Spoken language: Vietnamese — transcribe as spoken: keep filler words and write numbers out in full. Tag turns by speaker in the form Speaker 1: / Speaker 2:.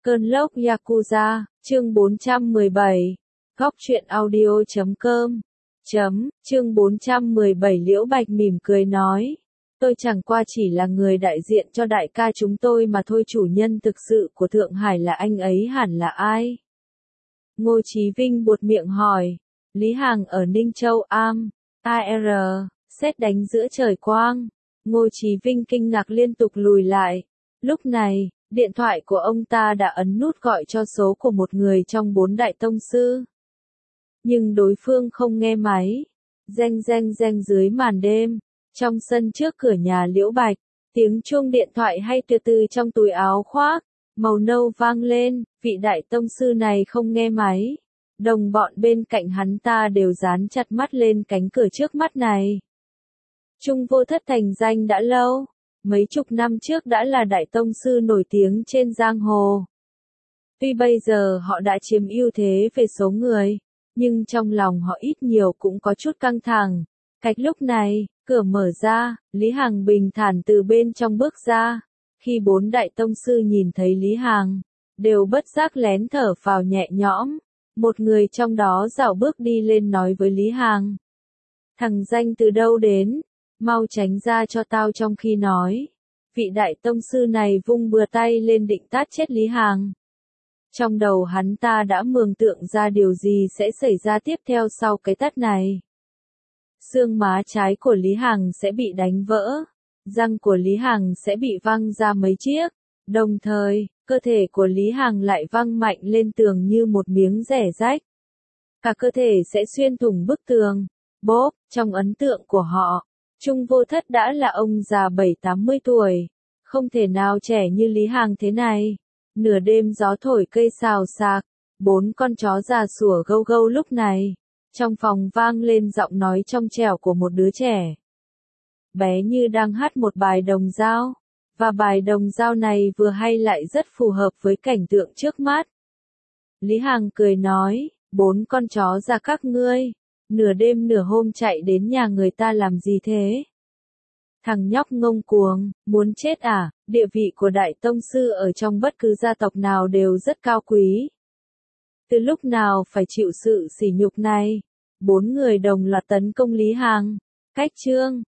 Speaker 1: Cơn lốc Yakuza, chương bốn trăm mười bảy. Góc truyện audio chấm com. Chấm, chương bốn trăm mười bảy Liễu Bạch mỉm cười nói. Tôi chẳng qua chỉ là người đại diện cho đại ca chúng tôi mà thôi, chủ nhân thực sự của Thượng Hải là anh ấy hẳn là ai? Ngô Chí Vinh buột miệng hỏi. Lý Hằng ở Ninh Châu Am, a rờ, sét đánh giữa trời quang. Ngô Chí Vinh kinh ngạc liên tục lùi lại. Lúc này, điện thoại của ông ta đã ấn nút gọi cho số của một người trong bốn đại tông sư. Nhưng đối phương không nghe máy. Reng reng reng dưới màn đêm, trong sân trước cửa nhà Liễu Bạch, tiếng chuông điện thoại hay từ từ trong túi áo khoác, màu nâu vang lên, vị đại tông sư này không nghe máy. Đồng bọn bên cạnh hắn ta đều dán chặt mắt lên cánh cửa trước mắt này. Trung Vô Thất thành danh đã lâu. Mấy chục năm trước đã là đại tông sư nổi tiếng trên giang hồ. Tuy bây giờ họ đã chiếm ưu thế về số người, nhưng trong lòng họ ít nhiều cũng có chút căng thẳng. Cách lúc này, cửa mở ra, Lý Hằng bình thản từ bên trong bước ra. Khi bốn đại tông sư nhìn thấy Lý Hằng, đều bất giác lén thở phào nhẹ nhõm. Một người trong đó dạo bước đi lên nói với Lý Hằng. Thằng danh từ đâu đến? Mau tránh ra cho tao. Trong khi nói, vị đại tông sư này vung bừa tay lên định tát chết Lý Hằng. Trong đầu hắn ta đã mường tượng ra điều gì sẽ xảy ra tiếp theo sau cái tát này. Xương má trái của Lý Hằng sẽ bị đánh vỡ, răng của Lý Hằng sẽ bị văng ra mấy chiếc, đồng thời, cơ thể của Lý Hằng lại văng mạnh lên tường như một miếng rẻ rách. Cả cơ thể sẽ xuyên thủng bức tường. Bốp, trong ấn tượng của họ, Trung Vô Thất đã là ông già bảy tám mươi tuổi, không thể nào trẻ như Lý Hằng thế này. Nửa đêm gió thổi cây xào xạc, bốn con chó già sủa gâu gâu lúc này. Trong phòng vang lên giọng nói trong trẻo của một đứa trẻ. Bé như đang hát một bài đồng dao, và bài đồng dao này vừa hay lại rất phù hợp với cảnh tượng trước mắt. Lý Hằng cười nói, bốn con chó già các ngươi, nửa đêm nửa hôm chạy đến nhà người ta làm gì thế? Thằng nhóc ngông cuồng, muốn chết à? Địa vị của đại tông sư ở trong bất cứ gia tộc nào đều rất cao quý. Từ lúc nào phải chịu sự sỉ nhục này? Bốn người đồng loạt tấn công Lý Hằng. Cách chương,